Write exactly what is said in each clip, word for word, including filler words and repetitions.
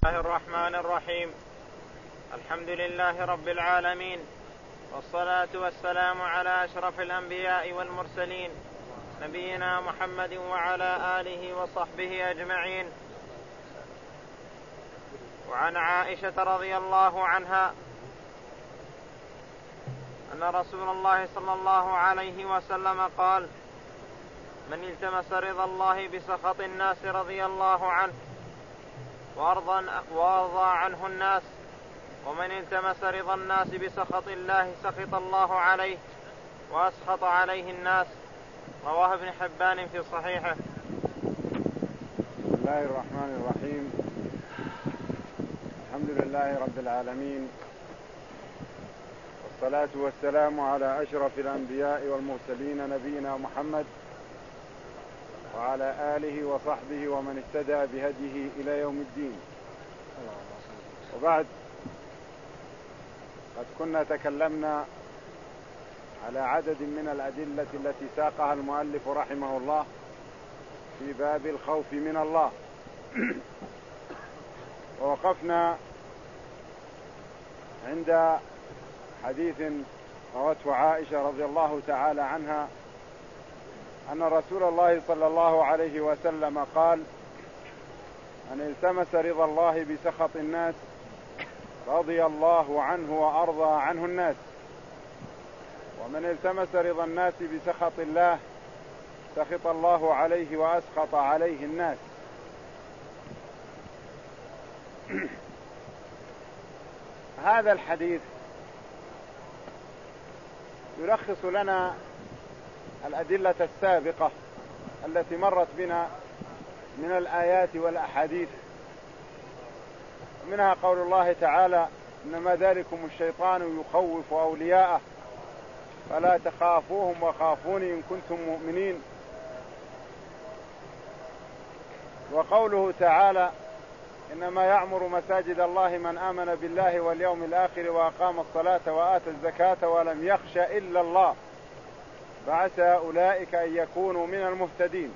الله الرحمن الرحيم. الحمد لله رب العالمين، والصلاة والسلام على أشرف الأنبياء والمرسلين، نبينا محمد وعلى آله وصحبه أجمعين. وعن عائشة رضي الله عنها أن رسول الله صلى الله عليه وسلم قال: من التمس رضا الله بسخط الناس رضي الله عنه وأرضى عنه الناس، ومن التمس رضا الناس بسخط الله سخط الله عليه وأسخط عليه الناس. رواه ابن حبان في صحيحه. بسم الله الرحمن الرحيم. الحمد لله رب العالمين، والصلاة والسلام على أشرف الأنبياء والمرسلين نبينا محمد وعلى آله وصحبه ومن اهتدى بهديه إلى يوم الدين. وبعد، قد كنا تكلمنا على عدد من الأدلة التي ساقها المؤلف رحمه الله في باب الخوف من الله، ووقفنا عند حديث روته عائشة رضي الله تعالى عنها أن رسول الله صلى الله عليه وسلم قال: من التمس رضا الله بسخط الناس رضي الله عنه وأرضى عنه الناس، ومن التمس رضا الناس بسخط الله سخط الله عليه وأسخط عليه الناس. هذا الحديث يلخص لنا الأدلة السابقة التي مرت بنا من الآيات والأحاديث، منها قول الله تعالى: إنما ذلكم الشيطان يخوف أولياءه فلا تخافوهم وخافوني إن كنتم مؤمنين. وقوله تعالى: إنما يعمر مساجد الله من آمن بالله واليوم الآخر وأقام الصلاة وآتى الزكاة ولم يخش إلا الله فعسى أولئك أن يكونوا من المهتدين،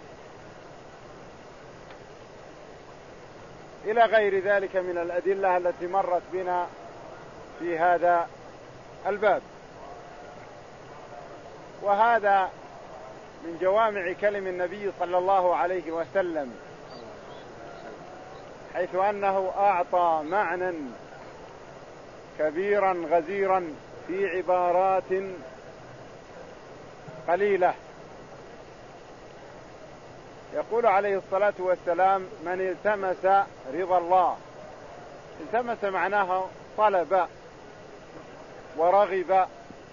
إلى غير ذلك من الأدلة التي مرت بنا في هذا الباب. وهذا من جوامع كلم النبي صلى الله عليه وسلم، حيث أنه أعطى معنى كبيرا غزيرا في عبارات قليلة. يقول عليه الصلاة والسلام: من التمس رضا الله. التمس معناه طلب ورغب.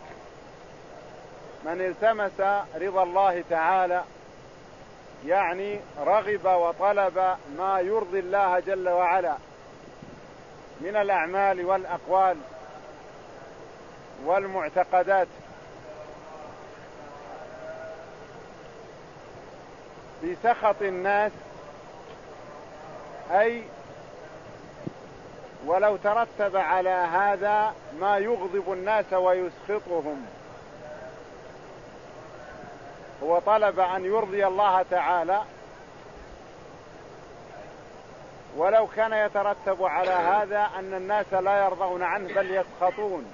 من التمس رضا الله تعالى يعني رغب وطلب ما يرضي الله جل وعلا من الأعمال والأقوال والمعتقدات، بسخط الناس، أي ولو ترتب على هذا ما يغضب الناس ويسخطهم. هو طلب أن يرضي الله تعالى، ولو كان يترتب على هذا أن الناس لا يرضون عنه بل يسخطون،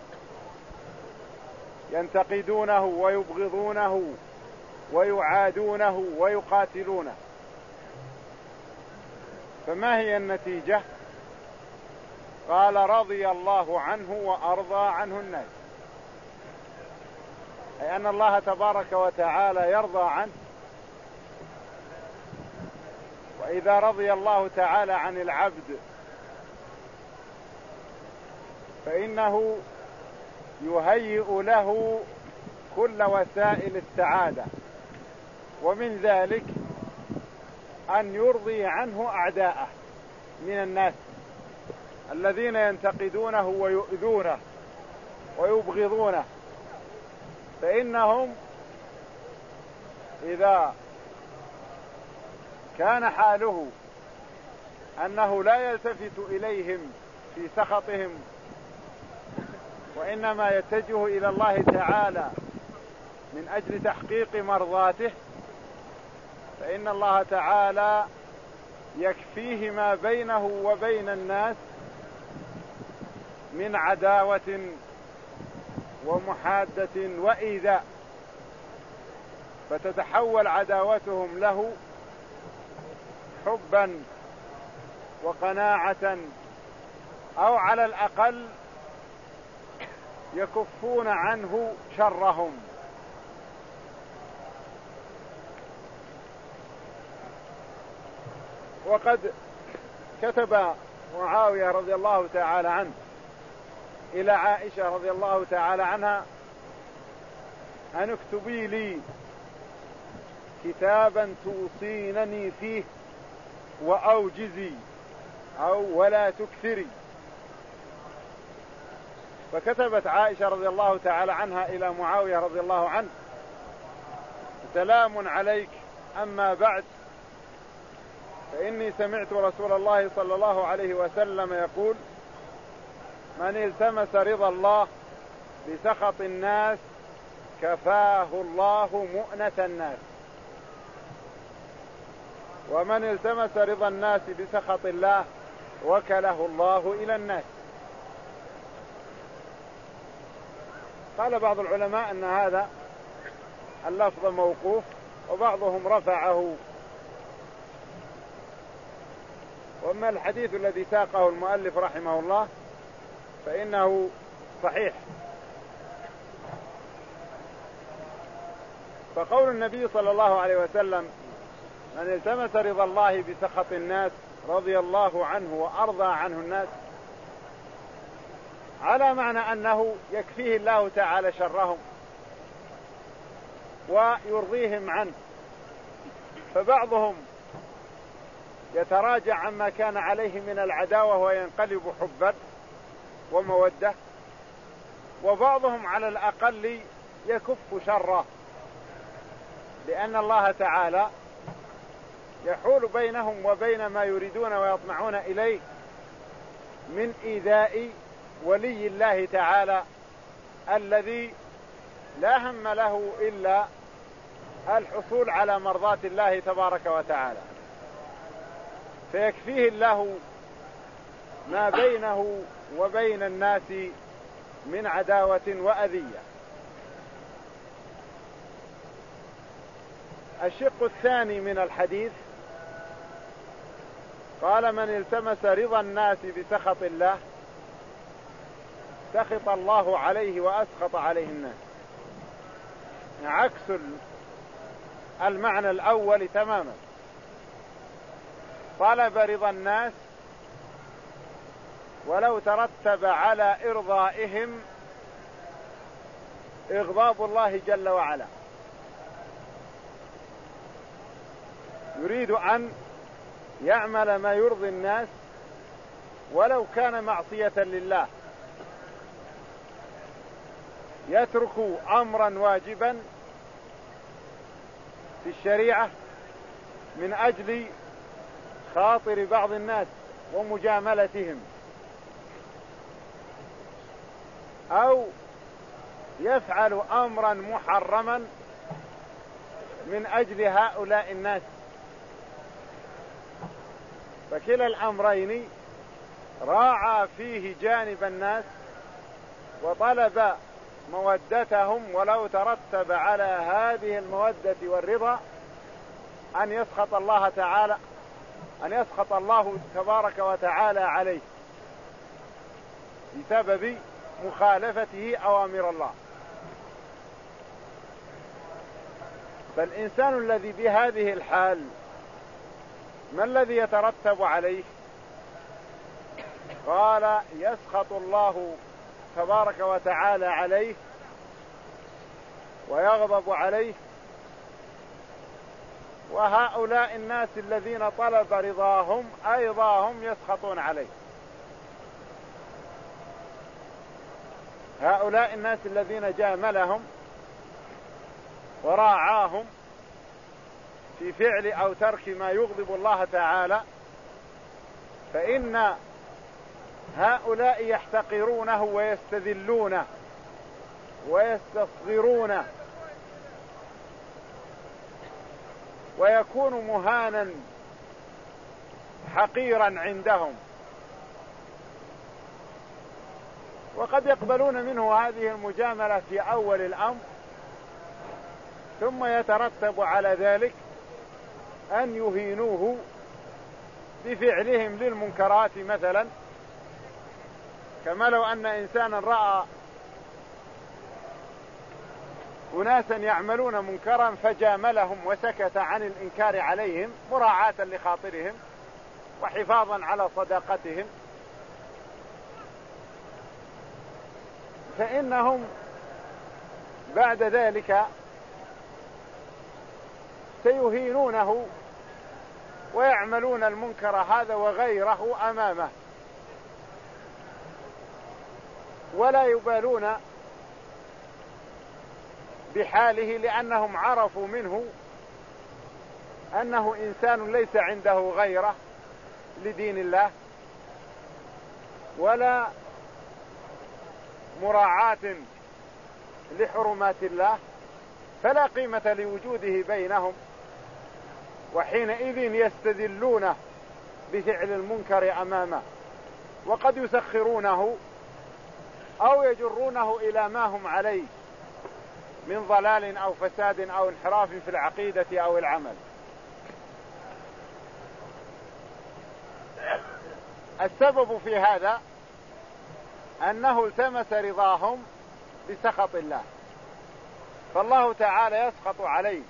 ينتقدونه ويبغضونه ويعادونه ويقاتلونه. فما هي النتيجة؟ قال: رضي الله عنه وأرضى عنه الناس، أي أن الله تبارك وتعالى يرضى عنه. وإذا رضي الله تعالى عن العبد فإنه يهيئ له كل وسائل السعادة، ومن ذلك أن يرضي عنه أعداءه من الناس الذين ينتقدونه ويؤذونه ويبغضونه، فإنهم إذا كان حاله أنه لا يلتفت إليهم في سخطهم وإنما يتجه إلى الله تعالى من أجل تحقيق مرضاته، فإن الله تعالى يكفيه ما بينه وبين الناس من عداوة ومحادة وإيذاء، فتتحول عداوتهم له حبا وقناعة، أو على الأقل يكفون عنه شرهم. وقد كتب معاوية رضي الله تعالى عنه إلى عائشة رضي الله تعالى عنها أن اكتبي لي كتابا توصينني فيه وأوجزي أو ولا تكثري. فكتبت عائشة رضي الله تعالى عنها إلى معاوية رضي الله عنه: سلام عليك، أما بعد، فإني سمعت رسول الله صلى الله عليه وسلم يقول: من التمس رضا الله بسخط الناس كفاه الله مؤنة الناس، ومن التمس رضا الناس بسخط الله وكله الله إلى الناس. قال بعض العلماء أن هذا اللفظ موقوف، وبعضهم رفعه، وأما الحديث الذي ساقه المؤلف رحمه الله فإنه صحيح. فقول النبي صلى الله عليه وسلم: من التمس رضا الله بسخط الناس رضي الله عنه وأرضى عنه الناس، على معنى أنه يكفيه الله تعالى شرهم ويرضيهم عنه. فبعضهم يتراجع عما كان عليه من العداوة وينقلب حبا ومودة، وبعضهم على الأقل يكف شره، لأن الله تعالى يحول بينهم وبين ما يريدون ويطمعون إليه من إيذاء ولي الله تعالى الذي لا هم له إلا الحصول على مرضاة الله تبارك وتعالى، فيكفيه الله ما بينه وبين الناس من عداوة وأذية. الشق الثاني من الحديث قال: من التمس رضا الناس بسخط الله سخط الله عليه وأسخط عليه الناس، عكس المعنى الأول تماما. طلب رضا الناس ولو ترتب على إرضائهم إغضاب الله جل وعلا، يريد أن يعمل ما يرضي الناس ولو كان معصية لله، يترك أمرا واجبا في الشريعة من أجل خاطر بعض الناس ومجاملتهم، أو يفعل أمرا محرما من أجل هؤلاء الناس. فكلا الأمرين راعى فيه جانب الناس وطلب مودتهم، ولو ترتب على هذه المودة والرضا أن يسخط الله تعالى أن يسخط الله تبارك وتعالى عليه بسبب مخالفته أوامر الله. فالإنسان الذي بهذه الحال ما الذي يترتب عليه؟ قال: يسخط الله تبارك وتعالى عليه ويغضب عليه، وهؤلاء الناس الذين طلب رضاهم أيضا هم يسخطون عليه. هؤلاء الناس الذين جاملهم وراعاهم في فعل أو ترك ما يغضب الله تعالى، فإن هؤلاء يحتقرونه ويستذلونه ويستصغرونه، ويكون مهانا حقيرا عندهم، وقد يقبلون منه هذه المجاملة في أول الأمر، ثم يترتب على ذلك أن يهينوه بفعلهم للمنكرات مثلا، كما لو أن إنسانا رأى أناسا يعملون منكرا فجاملهم وسكت عن الإنكار عليهم مراعاة لخاطرهم وحفاظا على صداقتهم، فإنهم بعد ذلك سيهينونه ويعملون المنكر هذا وغيره أمامه، ولا يبالون بحاله، لأنهم عرفوا منه أنه إنسان ليس عنده غيره لدين الله ولا مراعاة لحرمات الله، فلا قيمة لوجوده بينهم، وحينئذ يستذلونه بفعل المنكر أمامه، وقد يسخرونه أو يجرونه إلى ما هم عليه من ضلال أو فساد أو انحراف في العقيدة أو العمل. السبب في هذا أنه التمس رضاهم بسخط الله، فالله تعالى يسخط عليه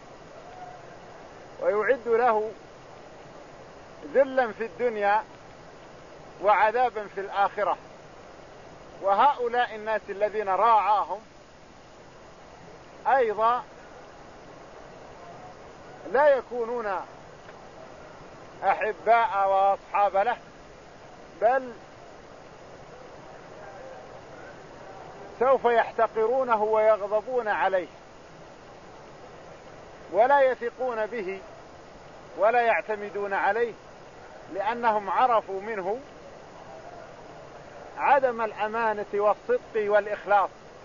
ويعد له ذلا في الدنيا وعذابا في الآخرة. وهؤلاء الناس الذين راعاهم أيضا لا يكونون أحباء وأصحاب له، بل سوف يحتقرونه ويغضبون عليه ولا يثقون به ولا يعتمدون عليه، لأنهم عرفوا منه عدم الأمانة والصدق والإخلاص.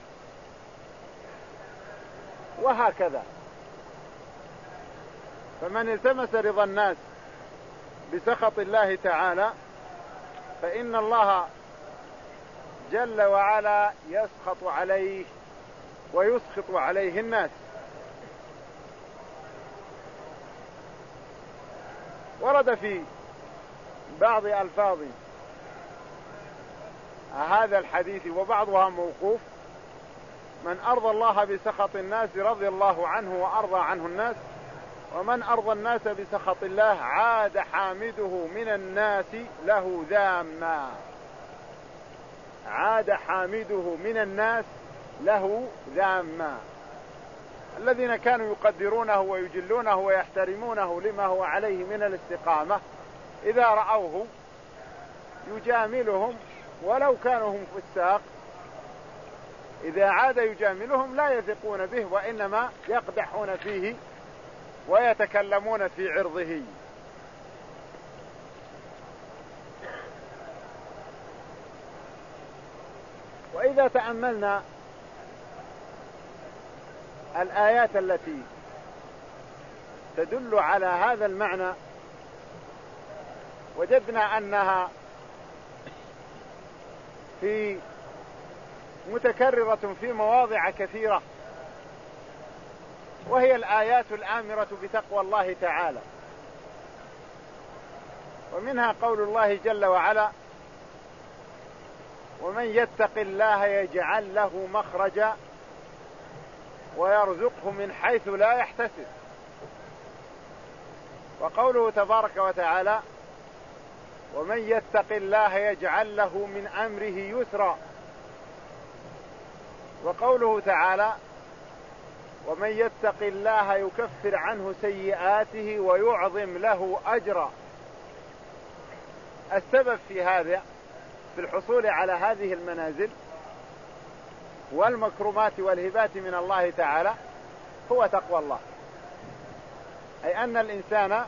وهكذا فمن التمس رضا الناس بسخط الله تعالى فإن الله جل وعلا يسخط عليه ويسخط عليه الناس. ورد في بعض ألفاظ هذا الحديث وبعضها موقوف: من أرضى الله بسخط الناس رضي الله عنه وأرضى عنه الناس، ومن أرضى الناس بسخط الله عاد حامده من الناس له ذاما. عاد حامده من الناس له ذاما. الذين كانوا يقدرونه ويجلونه ويحترمونه لما هو عليه من الاستقامة إذا رأوه يجاملهم ولو كانوا هم فساق، إذا عاد يجاملهم لا يثقون به وإنما يقدحون فيه ويتكلمون في عرضه. وإذا تأملنا الآيات التي تدل على هذا المعنى وجدنا أنها في متكررة في مواضع كثيرة، وهي الآيات الآمرة بتقوى الله تعالى. ومنها قول الله جل وعلا: ومن يتق الله يجعل له مخرجا ويرزقه من حيث لا يحتسب. وقوله تبارك وتعالى: ومن يتق الله يجعل له من أمره يسرا. وقوله تعالى: ومن يتق الله يكفر عنه سيئاته ويعظم له أجرا. السبب في هذا في الحصول على هذه المنازل والمكرمات والهبات من الله تعالى هو تقوى الله، أي أن الإنسان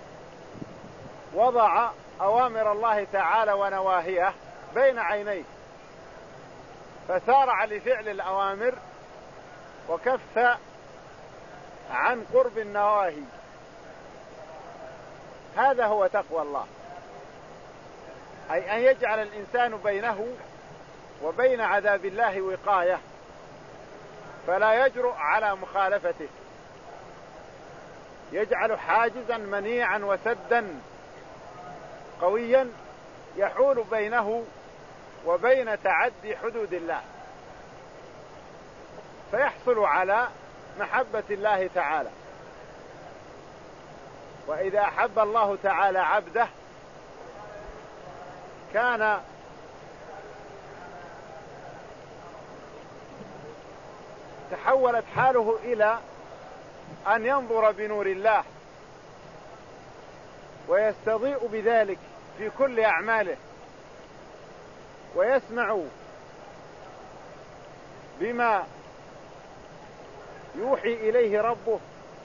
وضع أوامر الله تعالى ونواهيه بين عينيه فسارع لفعل الأوامر وكف عن قرب النواهي. هذا هو تقوى الله. أي أن يجعل الإنسان بينه وبين عذاب الله وقاية، فلا يجرؤ على مخالفته، يجعل حاجزا منيعا وسدا قويا يحول بينه وبين تعدي حدود الله، فيحصل على محبة الله تعالى. وإذا أحب الله تعالى عبده كان تحولت حاله إلى أن ينظر بنور الله ويستضيء بذلك في كل أعماله، ويسمع بما يوحي إليه ربه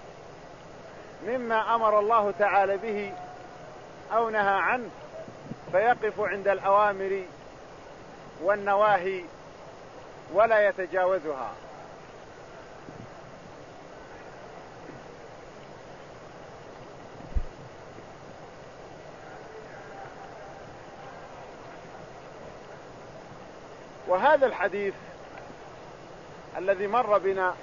مما أمر الله تعالى به أو نهى عنه، فيقف عند الأوامر والنواهي ولا يتجاوزها. وهذا الحديث الذي مر بنا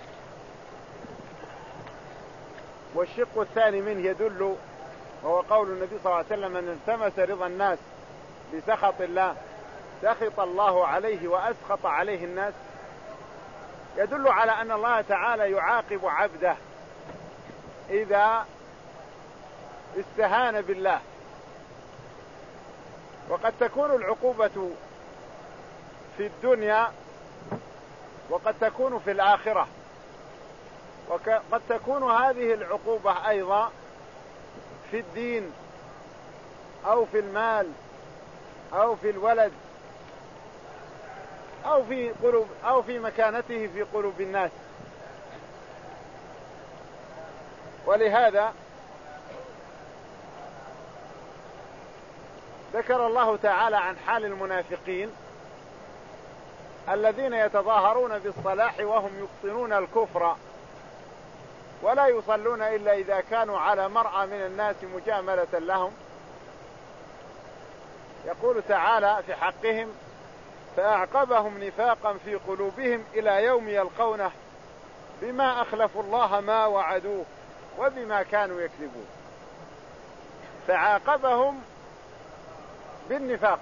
والشق الثاني منه يدل، وهو قول النبي صلى الله عليه وسلم: من التمس رضا الناس بسخط الله سخط الله عليه وأسخط عليه الناس، يدل على أن الله تعالى يعاقب عبده إذا استهان بالله. وقد تكون العقوبة في الدنيا وقد تكون في الآخرة، وقد تكون هذه العقوبة أيضا في الدين أو في المال أو في الولد أو في قلوب أو في مكانته في قلوب الناس. ولهذا ذكر الله تعالى عن حال المنافقين الذين يتظاهرون بالصلاح وهم يبطنون الكفر ولا يصلون إلا إذا كانوا على مرأى من الناس مجاملة لهم. يقول تعالى في حقهم: فأعقبهم نفاقا في قلوبهم إلى يوم يلقونه بما أخلفوا الله ما وعدوه وبما كانوا يكذبون. فعاقبهم بالنفاق.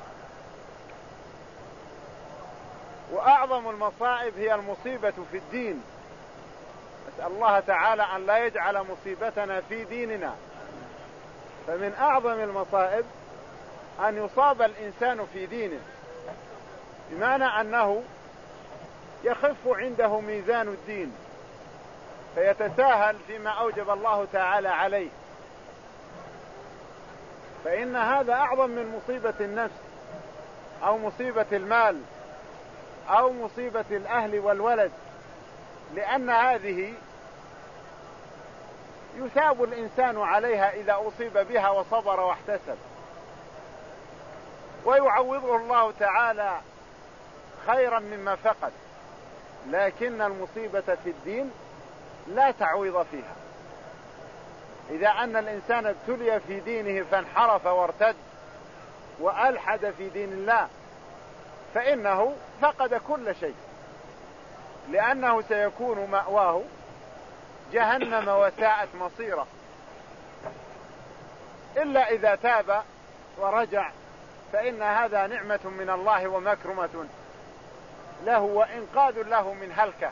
وأعظم المصائب هي المصيبة في الدين. نسأل الله تعالى أن لا يجعل مصيبتنا في ديننا. فمن أعظم المصائب أن يصاب الإنسان في دينه، بمعنى أنه يخف عنده ميزان الدين فيتساهل فيما أوجب الله تعالى عليه، فإن هذا أعظم من مصيبة النفس أو مصيبة المال أو مصيبة الأهل والولد، لأن هذه يثاب الإنسان عليها إذا أصيب بها وصبر واحتسب، ويعوضه الله تعالى خيرا مما فقد. لكن المصيبة في الدين لا تعويض فيها. إذا أن الإنسان ابتلي في دينه فانحرف وارتد وألحد في دين الله فإنه فقد كل شيء، لأنه سيكون مأواه جهنم وساءت مصيره، إلا إذا تاب ورجع فإن هذا نعمة من الله ومكرمة له وإنقاذ له من هلكة.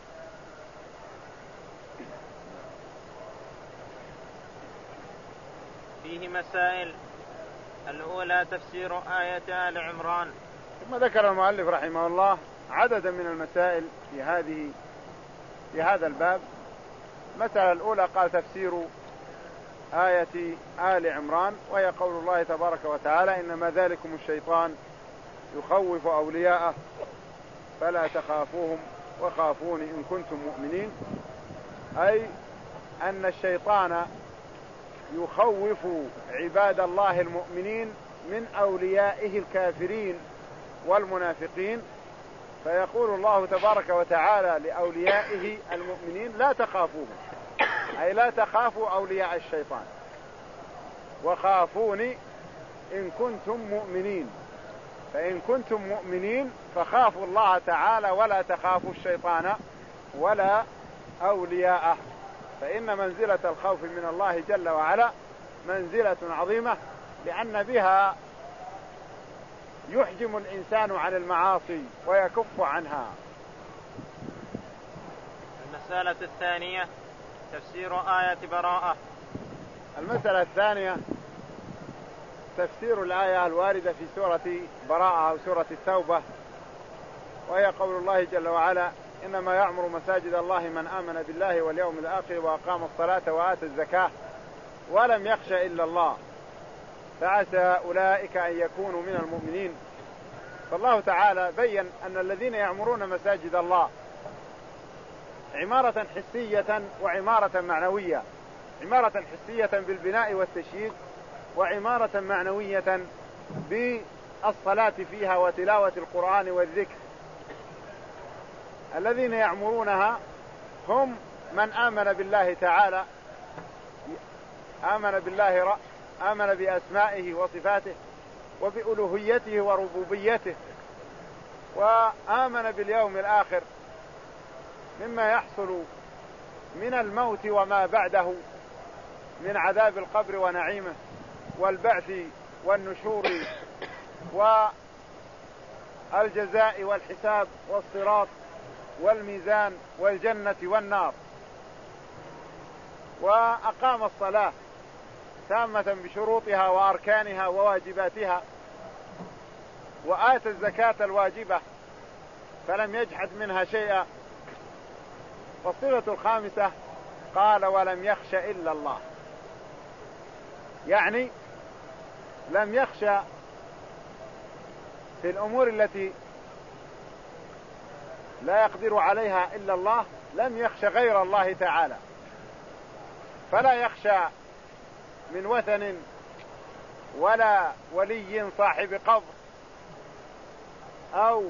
فيه مسائل. الأولى تفسير آية آل عمران. ثم ذكر المؤلف رحمه الله عددا من المسائل في هذه في هذا الباب. المسألة الأولى قال تفسير آية آل عمران، وهي قول الله تبارك وتعالى: إنما ذلكم الشيطان يخوف أولياءه فلا تخافوهم وخافون إن كنتم مؤمنين. أي أن الشيطان يخوف عباد الله المؤمنين من أوليائه الكافرين والمنافقين، فيقول الله تبارك وتعالى لأوليائه المؤمنين: لا تخافوهم، أي لا تخافوا أولياء الشيطان، وخافوني إن كنتم مؤمنين. فإن كنتم مؤمنين فخافوا الله تعالى ولا تخافوا الشيطان ولا أولياءه، فإن منزلة الخوف من الله جل وعلا منزلة عظيمة، لأن بها يحجم الإنسان عن المعاصي ويكف عنها. المسألة الثانية تفسير آية براءة. المسألة الثانية تفسير الآية الواردة في سورة براءة أو سورة التوبة، وهي قول الله جل وعلا: إنما يعمر مساجد الله من آمن بالله واليوم الآخر وأقام الصلاة وآتى الزكاة ولم يخش إلا الله فعسى أولئك أن يكونوا من المؤمنين. فالله تعالى بين أن الذين يعمرون مساجد الله عمارة حسية وعمارة معنوية، عمارة حسية بالبناء والتشييد، وعمارة معنوية بالصلاة فيها وتلاوة القرآن والذكر. الذين يعمرونها هم من آمن بالله تعالى، آمن بالله، آمن بأسمائه وصفاته وبألوهيته وربوبيته، وآمن باليوم الآخر مما يحصل من الموت وما بعده من عذاب القبر ونعيمه والبعث والنشور والجزاء والحساب والصراط والميزان والجنة والنار. وأقام الصلاة تامة بشروطها وأركانها وواجباتها، وآتى الزكاة الواجبة فلم يجحد منها شيئا. والصفة الخامسة قال: ولم يخش إلا الله، يعني لم يخشى في الأمور التي لا يقدر عليها إلا الله، لم يخشى غير الله تعالى، فلا يخشى من وثن ولا ولي صاحب قبر أو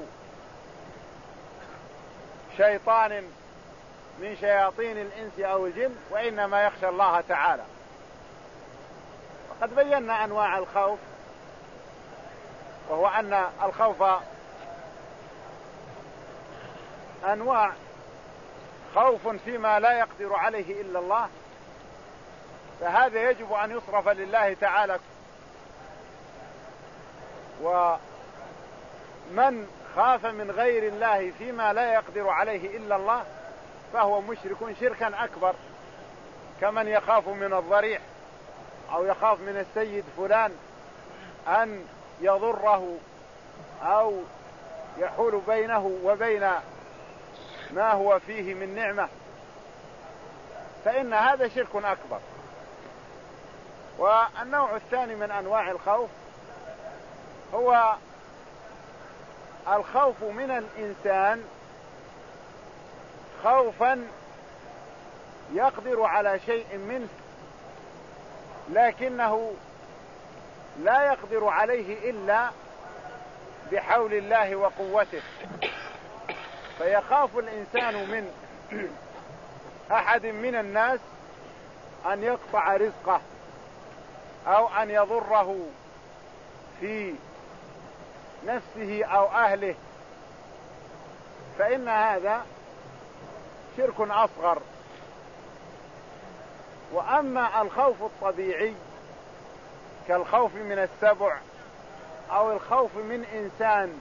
شيطان من شياطين الإنس أو الجن، وإنما يخشى الله تعالى. وقد بينا أنواع الخوف، وهو أن الخوف أنواع: خوف فيما لا يقدر عليه إلا الله، فهذا يجب أن يصرف لله تعالى. ومن خاف من غير الله فيما لا يقدر عليه إلا الله فهو مشرك شركا أكبر، كمن يخاف من الضريح أو يخاف من السيد فلان أن يضره أو يحول بينه وبين ما هو فيه من نعمة، فإن هذا شرك أكبر. والنوع الثاني من أنواع الخوف هو الخوف من الإنسان خوفا يقدر على شيء منه لكنه لا يقدر عليه إلا بحول الله وقوته، فيخاف الإنسان من أحد من الناس أن يقطع رزقه أو أن يضره في نفسه أو أهله، فإن هذا شرك أصغر. وأما الخوف الطبيعي كالخوف من السبع أو الخوف من إنسان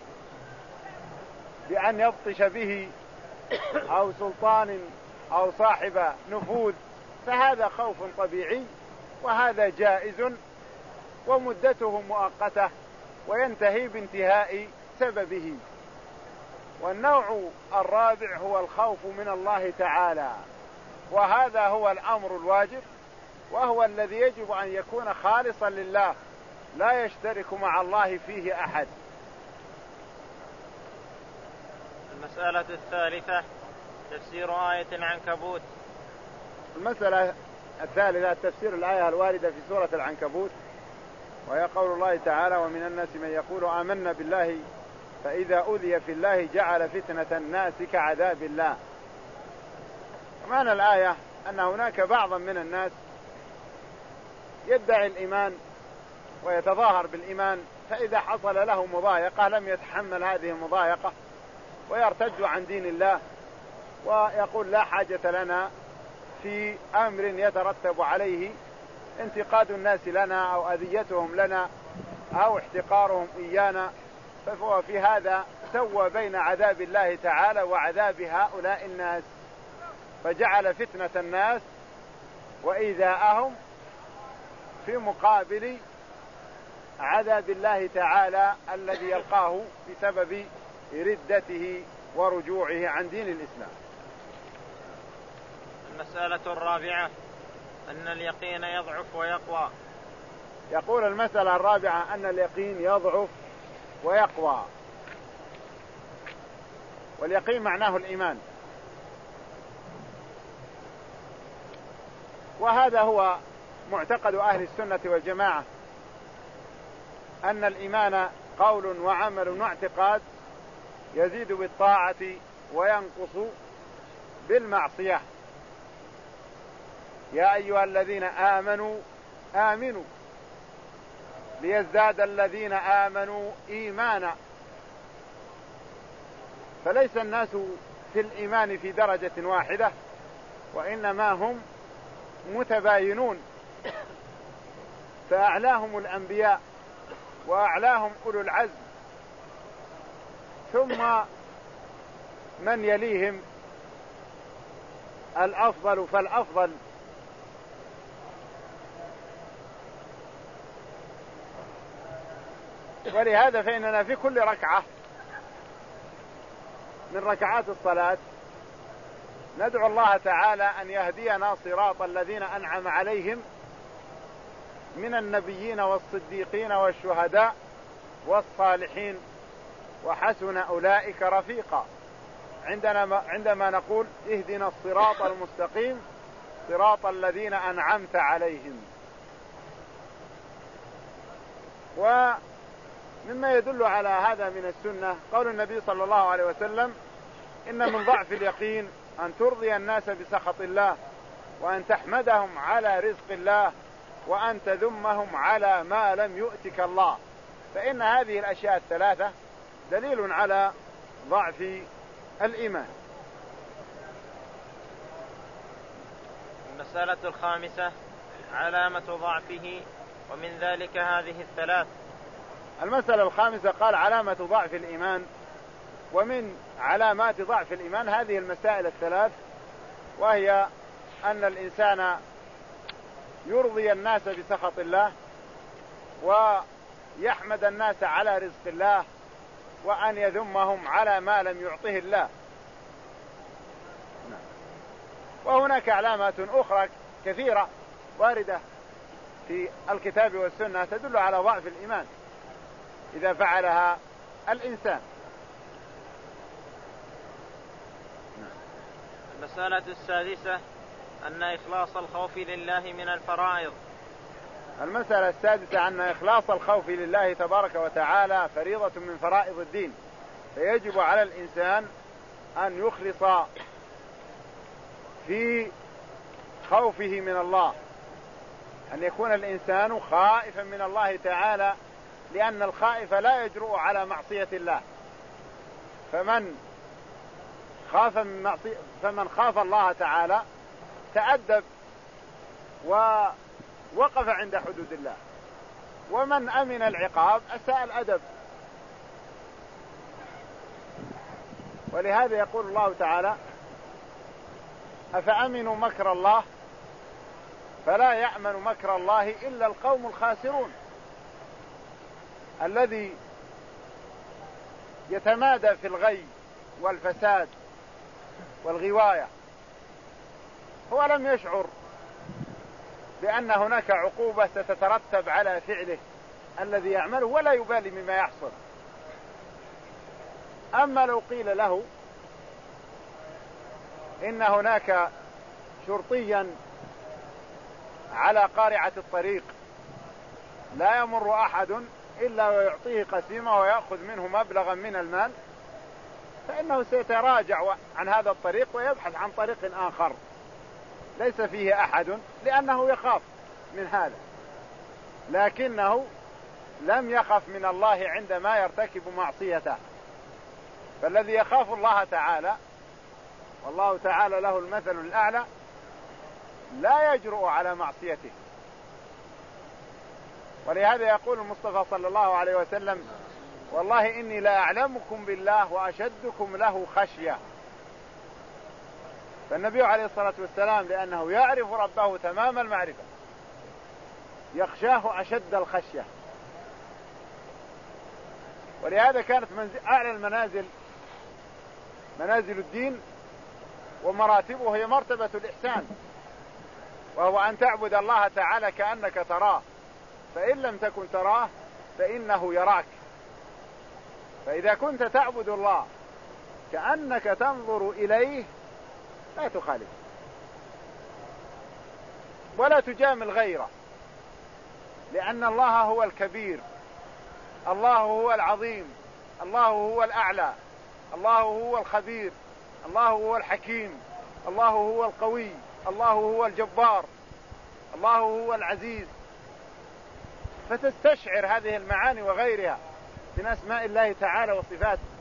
بأن يبطش به أو سلطان أو صاحب نفوذ، فهذا خوف طبيعي، وهذا جائز ومدته مؤقتة وينتهي بانتهاء سببه. والنوع الرابع هو الخوف من الله تعالى، وهذا هو الأمر الواجب، وهو الذي يجب أن يكون خالصا لله لا يشترك مع الله فيه أحد. المسألة الثالثة تفسير آية العنكبوت. المسألة الثالثة تفسير الآية الواردة في سورة العنكبوت، وهي قول الله تعالى: ومن الناس من يقول آمنا بالله فإذا أوذي في الله جعل فتنة الناس كعذاب الله. ومعنى الآية أن هناك بعضا من الناس يدعي الإيمان ويتظاهر بالإيمان، فإذا حصل له مضايقة لم يتحمل هذه المضايقة ويرتد عن دين الله ويقول لا حاجة لنا في أمر يترتب عليه انتقاد الناس لنا أو أذيتهم لنا أو احتقارهم إيانا، فهو في هذا سوى بين عذاب الله تعالى وعذاب هؤلاء الناس، فجعل فتنة الناس وإيذاءهم في مقابل عذاب الله تعالى الذي يلقاه بسبب ردته ورجوعه عن دين الإسلام. المسألة الرابعة أن اليقين يضعف ويقوى. يقول المسألة الرابعة أن اليقين يضعف ويقوى. واليقين معناه الإيمان، وهذا هو معتقد أهل السنة والجماعة، أن الإيمان قول وعمل واعتقاد يزيد بالطاعة وينقص بالمعصية. يا أيها الذين آمنوا آمنوا ليزداد الذين آمنوا إيمانا. فليس الناس في الإيمان في درجة واحدة، وإنما هم متباينون، فأعلاهم الأنبياء وأعلاهم أولو العزم، ثم من يليهم الأفضل فالأفضل. ولهذا فإننا في كل ركعة من ركعات الصلاة ندعو الله تعالى أن يهدينا صراط الذين أنعم عليهم من النبيين والصديقين والشهداء والصالحين وحسن أولئك رفيقا، عندنا عندما نقول اهدنا الصراط المستقيم صراط الذين أنعمت عليهم. ومما يدل على هذا من السنة قول النبي صلى الله عليه وسلم إن من ضعف اليقين أن ترضي الناس بسخط الله، وأن تحمدهم على رزق الله، وأن تذمهم على ما لم يؤتك الله. فإن هذه الأشياء الثلاثة دليل على ضعف الإيمان. المسألة الخامسة علامة ضعفه، ومن ذلك هذه الثلاث. المسألة الخامسة قال علامة ضعف الإيمان، ومن علامات ضعف الإيمان هذه المسائل الثلاث، وهي أن الإنسان يرضي الناس بسخط الله، ويحمد الناس على رزق الله، وأن يذمهم على ما لم يعطه الله. وهناك علامات أخرى كثيرة واردة في الكتاب والسنة تدل على ضعف الإيمان إذا فعلها الإنسان. المسألة السادسة أن إخلاص الخوف لله من الفرائض. المسألة السادسة أن إخلاص الخوف لله تبارك وتعالى فريضة من فرائض الدين، فيجب على الإنسان أن يخلص في خوفه من الله، أن يكون الإنسان خائفا من الله تعالى، لأن الخائف لا يجرؤ على معصية الله. فمن خاف من معصية فمن خاف الله تعالى تأدب ووقف عند حدود الله، ومن أمن العقاب أساء الأدب. ولهذا يقول الله تعالى أفأمنوا مكر الله فلا يأمن مكر الله إلا القوم الخاسرون. الذي يتمادى في الغي والفساد والغواية هو لم يشعر بأن هناك عقوبة ستترتب على فعله الذي يعمله، ولا يبالي مما يحصل. أما لو قيل له إن هناك شرطيا على قارعة الطريق لا يمر أحد إلا ويعطيه قسيمة ويأخذ منه مبلغا من المال، فإنه سيتراجع عن هذا الطريق ويبحث عن طريق آخر ليس فيه أحد، لأنه يخاف من هذا. لكنه لم يخف من الله عندما يرتكب معصيته. فالذي يخاف الله تعالى والله تعالى له المثل الأعلى لا يجرؤ على معصيته. ولهذا يقول المصطفى صلى الله عليه وسلم: والله إني لا أعلمكم بالله وأشدكم له خشية. فالنبي عليه الصلاة والسلام لأنه يعرف ربه تمام المعرفة يخشاه أشد الخشية. ولهذا كانت أعلى المنازل منازل الدين ومراتبه هي مرتبة الإحسان، وهو أن تعبد الله تعالى كأنك تراه، فإن لم تكن تراه فإنه يراك. فإذا كنت تعبد الله كأنك تنظر إليه لا تخالف ولا تجامل غيره، لأن الله هو الكبير، الله هو العظيم، الله هو الأعلى، الله هو الخبير، الله هو الحكيم، الله هو القوي، الله هو الجبار، الله هو العزيز. فتستشعر هذه المعاني وغيرها من أسماء الله تعالى وصفاته.